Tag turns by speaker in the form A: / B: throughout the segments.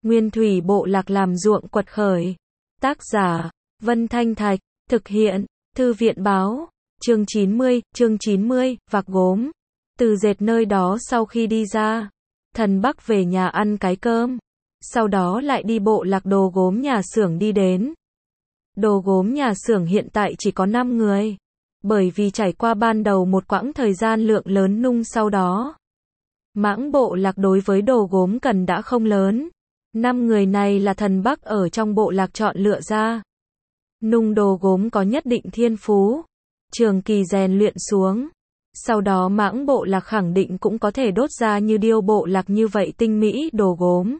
A: Nguyên thủy bộ lạc làm ruộng quật khởi. Tác giả, Vân Thanh Thạch, thực hiện, Thư viện báo, chương 90, vạc gốm. Từ dệt nơi đó sau khi đi ra, thần Bắc về nhà ăn cái cơm, sau đó lại đi bộ lạc đồ gốm nhà xưởng đi đến. Đồ gốm nhà xưởng hiện tại chỉ có 5 người, bởi vì trải qua ban đầu một quãng thời gian lượng lớn nung sau đó. Mãng bộ lạc đối với đồ gốm cần đã không lớn. 5 người này là thần Bắc ở trong bộ lạc chọn lựa ra. Nung đồ gốm có nhất định thiên phú, trường kỳ rèn luyện xuống. Sau đó mãng bộ lạc khẳng định cũng có thể đốt ra như điêu bộ lạc như vậy tinh mỹ đồ gốm.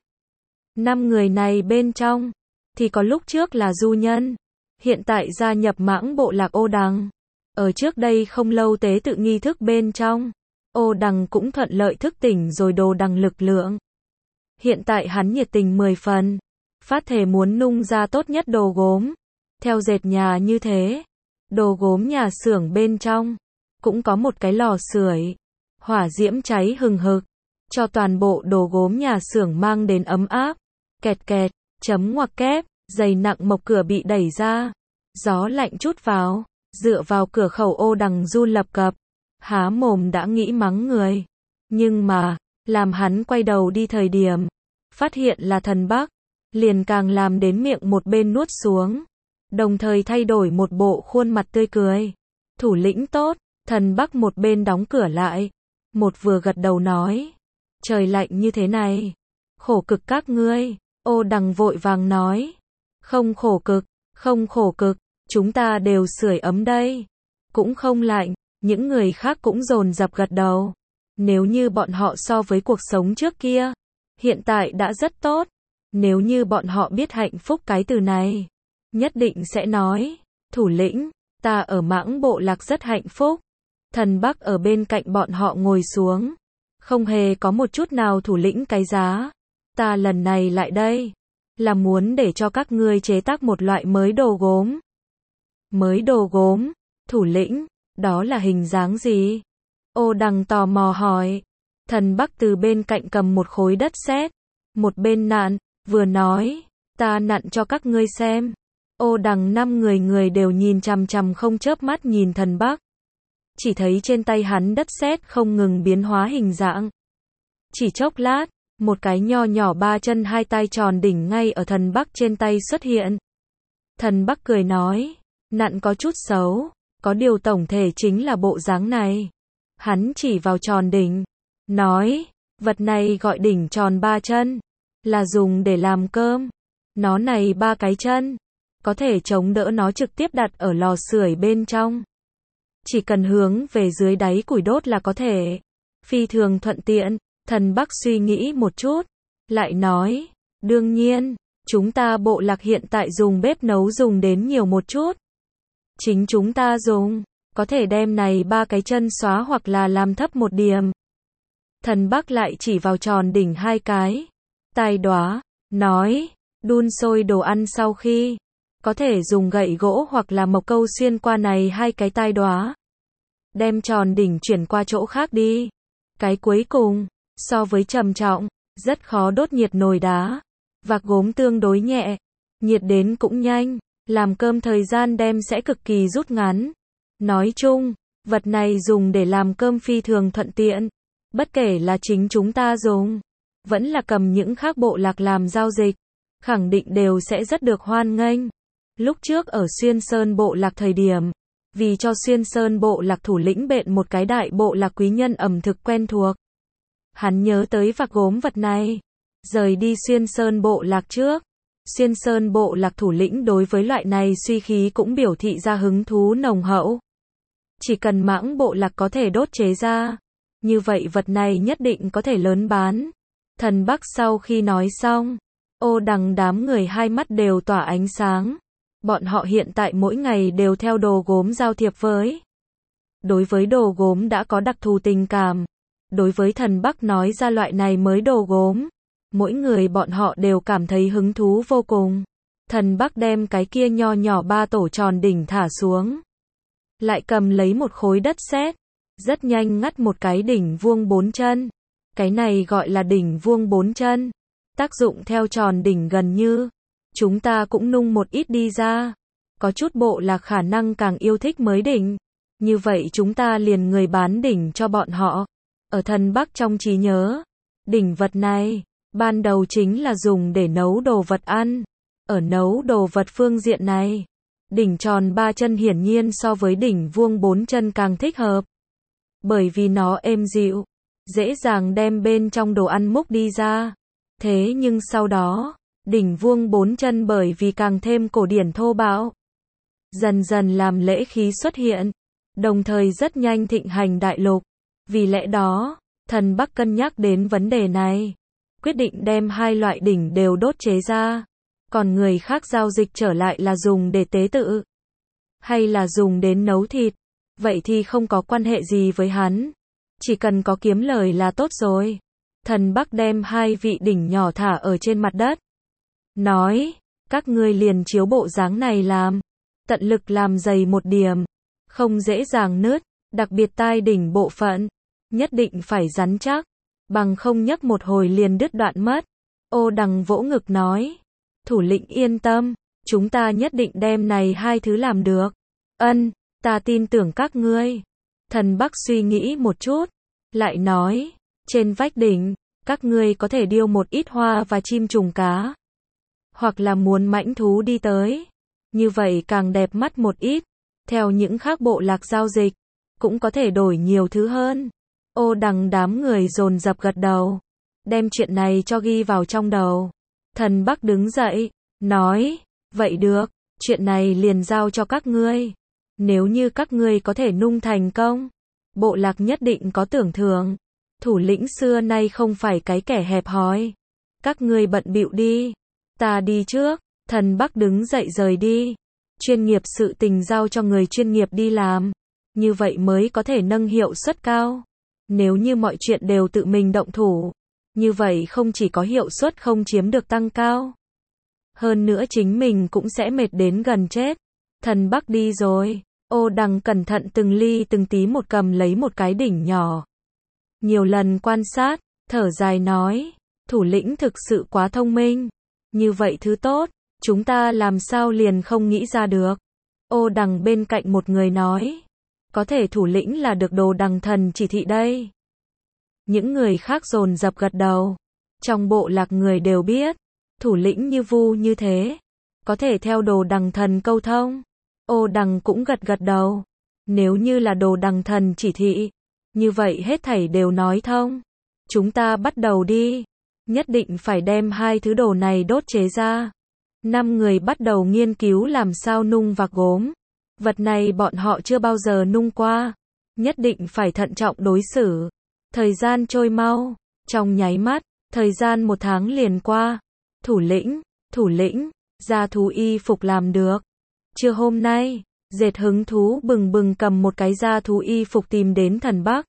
A: 5 người này bên trong, thì có lúc trước là du nhân, hiện tại gia nhập mãng bộ lạc Ô Đằng. Ở trước đây không lâu tế tự nghi thức bên trong, Ô Đằng cũng thuận lợi thức tỉnh rồi đồ đằng lực lượng. Hiện tại hắn nhiệt tình 10 phần, phát thể muốn nung ra tốt nhất đồ gốm. Theo dệt nhà như thế, đồ gốm nhà xưởng bên trong cũng có một cái lò sưởi, hỏa diễm cháy hừng hực, cho toàn bộ đồ gốm nhà xưởng mang đến ấm áp. Kẹt kẹt, chấm ngoặc kép, giày nặng mộc cửa bị đẩy ra, gió lạnh trút vào, dựa vào cửa khẩu Ô Đằng run lập cập, há mồm đã nghĩ mắng người. Nhưng mà, làm hắn quay đầu đi thời điểm, phát hiện là thần Bắc, liền càng làm đến miệng một bên nuốt xuống, đồng thời thay đổi một bộ khuôn mặt tươi cười. Thủ lĩnh tốt, thần Bắc một bên đóng cửa lại, một vừa gật đầu nói, trời lạnh như thế này, khổ cực các ngươi. Ô Đằng vội vàng nói, không khổ cực, không khổ cực, chúng ta đều sưởi ấm đây, cũng không lạnh. Những người khác cũng dồn dập gật đầu. Nếu như bọn họ so với cuộc sống trước kia, hiện tại đã rất tốt. Nếu như bọn họ biết hạnh phúc cái từ này, nhất định sẽ nói, thủ lĩnh, ta ở mãng bộ lạc rất hạnh phúc. Thần Bắc ở bên cạnh bọn họ ngồi xuống, không hề có một chút nào thủ lĩnh cái giá. Ta lần này lại đây, là muốn để cho các ngươi chế tác một loại mới đồ gốm. Mới đồ gốm, thủ lĩnh, đó là hình dáng gì? Ô Đằng tò mò hỏi. Thần Bắc từ bên cạnh cầm một khối đất sét, một bên nặn, vừa nói, ta nặn cho các ngươi xem. Ô Đằng 5 người đều nhìn chằm chằm không chớp mắt nhìn thần Bắc. Chỉ thấy trên tay hắn đất sét không ngừng biến hóa hình dạng. Chỉ chốc lát, một cái nho nhỏ 3 chân 2 tay tròn đỉnh ngay ở thần Bắc trên tay xuất hiện. Thần Bắc cười nói, nặn có chút xấu, có điều tổng thể chính là bộ dáng này. Hắn chỉ vào tròn đỉnh, nói, vật này gọi đỉnh tròn 3 chân, là dùng để làm cơm. Nó này 3 cái chân, có thể chống đỡ nó trực tiếp đặt ở lò sưởi bên trong. Chỉ cần hướng về dưới đáy củi đốt là có thể. Phi thường thuận tiện. Thần Bắc suy nghĩ một chút, lại nói, đương nhiên, chúng ta bộ lạc hiện tại dùng bếp nấu dùng đến nhiều một chút. Chính chúng ta dùng, có thể đem này 3 cái chân xóa hoặc là làm thấp một điểm. Thần Bắc lại chỉ vào tròn đỉnh 2 cái tai đóa, nói, đun sôi đồ ăn sau khi, có thể dùng gậy gỗ hoặc là mộc câu xuyên qua này 2 cái tai đóa. Đem tròn đỉnh chuyển qua chỗ khác đi. Cái cuối cùng, so với trầm trọng, rất khó đốt nhiệt nồi đá. Vạc gốm tương đối nhẹ, nhiệt đến cũng nhanh, làm cơm thời gian đem sẽ cực kỳ rút ngắn. Nói chung, vật này dùng để làm cơm phi thường thuận tiện. Bất kể là chính chúng ta dùng, vẫn là cầm những khác bộ lạc làm giao dịch, khẳng định đều sẽ rất được hoan nghênh. Lúc trước ở Xuyên Sơn bộ lạc thời điểm, vì cho Xuyên Sơn bộ lạc thủ lĩnh bện một cái đại bộ lạc quý nhân ẩm thực quen thuộc. Hắn nhớ tới vạc gốm vật này. Rời đi Xuyên Sơn bộ lạc trước, Xuyên Sơn bộ lạc thủ lĩnh đối với loại này suy khí cũng biểu thị ra hứng thú nồng hậu. Chỉ cần mãng bộ lạc có thể đốt chế ra, như vậy vật này nhất định có thể lớn bán. Thần Bắc sau khi nói xong, Ô Đằng đám người hai mắt đều tỏa ánh sáng. Bọn họ hiện tại mỗi ngày đều theo đồ gốm giao thiệp với. Đối với đồ gốm đã có đặc thù tình cảm. Đối với thần Bắc nói ra loại này mới đồ gốm, mỗi người bọn họ đều cảm thấy hứng thú vô cùng. Thần Bắc đem cái kia nho nhỏ 3 tổ tròn đỉnh thả xuống. Lại cầm lấy một khối đất sét, rất nhanh ngắt một cái đỉnh vuông 4 chân. Cái này gọi là đỉnh vuông 4 chân. Tác dụng theo tròn đỉnh gần như. Chúng ta cũng nung một ít đi ra. Có chút bộ lạc khả năng càng yêu thích mới đỉnh. Như vậy chúng ta liền người bán đỉnh cho bọn họ. Ở Thần Bắc trong trí nhớ, đỉnh vật này, ban đầu chính là dùng để nấu đồ vật ăn. Ở nấu đồ vật phương diện này, đỉnh tròn 3 chân hiển nhiên so với đỉnh vuông 4 chân càng thích hợp. Bởi vì nó êm dịu, dễ dàng đem bên trong đồ ăn múc đi ra. Thế nhưng sau đó, đỉnh vuông 4 chân bởi vì càng thêm cổ điển thô bạo, dần dần làm lễ khí xuất hiện, đồng thời rất nhanh thịnh hành đại lục. Vì lẽ đó, Thần Bắc cân nhắc đến vấn đề này, quyết định đem hai loại đỉnh đều đốt chế ra. Còn người khác giao dịch trở lại là dùng để tế tự, hay là dùng đến nấu thịt, vậy thì không có quan hệ gì với hắn. Chỉ cần có kiếm lời là tốt rồi. Thần Bắc đem hai vị đỉnh nhỏ thả ở trên mặt đất. Nói, các ngươi liền chiếu bộ dáng này làm. Tận lực làm dày một điểm. Không dễ dàng nứt. Đặc biệt tai đỉnh bộ phận. Nhất định phải rắn chắc. Bằng không nhấc một hồi liền đứt đoạn mất. Ô Đằng vỗ ngực nói. Thủ lĩnh yên tâm. Chúng ta nhất định đem này hai thứ làm được. Ân, ta tin tưởng các ngươi. Thần Bắc suy nghĩ một chút. Lại nói. Trên vách đỉnh, các ngươi có thể điêu một ít hoa và chim trùng cá. Hoặc là muốn mãnh thú đi tới. Như vậy càng đẹp mắt một ít. Theo những khác bộ lạc giao dịch, cũng có thể đổi nhiều thứ hơn. Ô Đằng đám người dồn dập gật đầu. Đem chuyện này cho ghi vào trong đầu. Thần Bắc đứng dậy, nói, vậy được, chuyện này liền giao cho các ngươi. Nếu như các ngươi có thể nung thành công, bộ lạc nhất định có tưởng thưởng. Thủ lĩnh xưa nay không phải cái kẻ hẹp hòi. Các ngươi bận bịu đi. Ta đi trước. Thần Bắc đứng dậy rời đi. Chuyên nghiệp sự tình giao cho người chuyên nghiệp đi làm. Như vậy mới có thể nâng hiệu suất cao. Nếu như mọi chuyện đều tự mình động thủ, như vậy không chỉ có hiệu suất không chiếm được tăng cao, hơn nữa chính mình cũng sẽ mệt đến gần chết. Thần Bắc đi rồi. Ô Đằng cẩn thận từng ly từng tí một cầm lấy một cái đỉnh nhỏ. Nhiều lần quan sát, thở dài nói, thủ lĩnh thực sự quá thông minh. Như vậy thứ tốt, chúng ta làm sao liền không nghĩ ra được. Ô Đằng bên cạnh một người nói, có thể thủ lĩnh là được Đồ Đằng thần chỉ thị đây. Những người khác dồn dập gật đầu. Trong bộ lạc người đều biết, thủ lĩnh như Vu như thế, có thể theo Đồ Đằng thần câu thông. Ô Đằng cũng gật gật đầu. Nếu như là Đồ Đằng thần chỉ thị, như vậy hết thảy đều nói thông. Chúng ta bắt đầu đi. Nhất định phải đem hai thứ đồ này đốt chế ra. 5 người bắt đầu nghiên cứu làm sao nung vạc gốm. Vật này bọn họ chưa bao giờ nung qua. Nhất định phải thận trọng đối xử. Thời gian trôi mau. Trong nháy mắt, thời gian 1 tháng liền qua. Thủ lĩnh, gia thú y phục làm được. Trưa hôm nay, Dệt hứng thú bừng bừng cầm một cái gia thú y phục tìm đến Thần Bắc.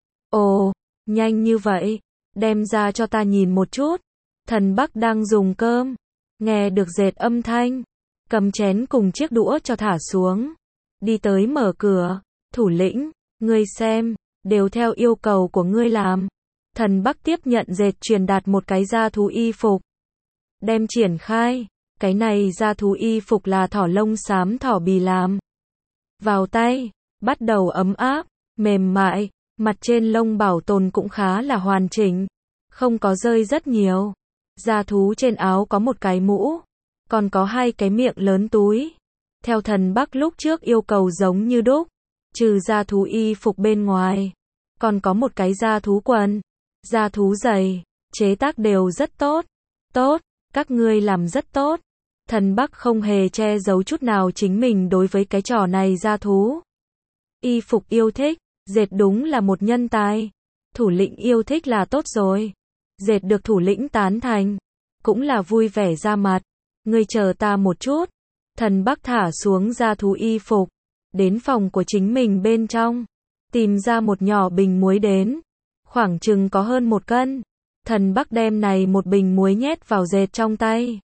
A: Ồ, nhanh như vậy, đem ra cho ta nhìn một chút. Thần Bắc đang dùng cơm, nghe được Dệt âm thanh, cầm chén cùng chiếc đũa cho thả xuống, đi tới mở cửa. Thủ lĩnh, ngươi xem, đều theo yêu cầu của ngươi làm. Thần Bắc tiếp nhận Dệt truyền đạt một cái gia thú y phục, đem triển khai. Cái này gia thú y phục là thỏ lông xám thỏ bì làm. Vào tay, bắt đầu ấm áp, mềm mại, mặt trên lông bảo tồn cũng khá là hoàn chỉnh, không có rơi rất nhiều. Da thú trên áo có một cái mũ, còn có 2 cái miệng lớn túi. Theo Thần Bắc lúc trước yêu cầu giống như đúc, trừ da thú y phục bên ngoài, còn có một cái da thú quần, da thú giày, chế tác đều rất tốt. Tốt, các ngươi làm rất tốt. Thần Bắc không hề che giấu chút nào chính mình đối với cái trò này gia thú y phục yêu thích. Dệt đúng là một nhân tài. Thủ lĩnh yêu thích là tốt rồi. Dệt được thủ lĩnh tán thành, cũng là vui vẻ ra mặt. Ngươi chờ ta một chút. Thần Bắc thả xuống gia thú y phục, đến phòng của chính mình bên trong, tìm ra một nhỏ bình muối đến, khoảng chừng có hơn 1 cân. Thần Bắc đem này một bình muối nhét vào Dệt trong tay.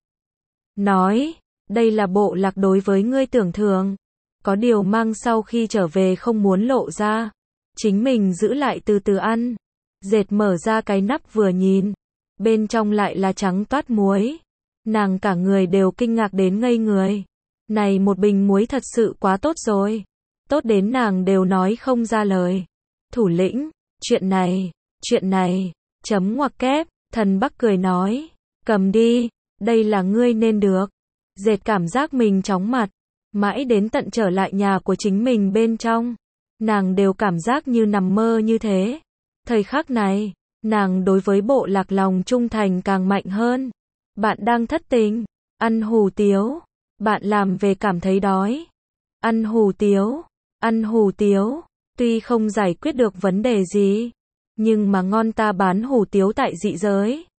A: Nói, đây là bộ lạc đối với ngươi tưởng thưởng. Có điều mang sau khi trở về không muốn lộ ra. Chính mình giữ lại từ từ ăn. Dệt mở ra cái nắp vừa nhìn. bên trong lại là trắng toát muối. Nàng cả người đều kinh ngạc đến ngây người. Này một bình muối thật sự quá tốt rồi. Tốt đến nàng đều nói không ra lời. Thủ lĩnh, chuyện này, chấm ngoặc kép, thần Bắc cười nói, cầm đi, đây là ngươi nên được. Dệt cảm giác mình chóng mặt, mãi đến tận trở lại nhà của chính mình bên trong. Nàng đều cảm giác như nằm mơ như thế. Thời khắc này, nàng đối với bộ lạc lòng trung thành càng mạnh hơn. Bạn đang thất tình, ăn hủ tiếu, bạn làm về cảm thấy đói. Ăn hủ tiếu, tuy không giải quyết được vấn đề gì, nhưng mà ngon ta bán hủ tiếu tại dị giới.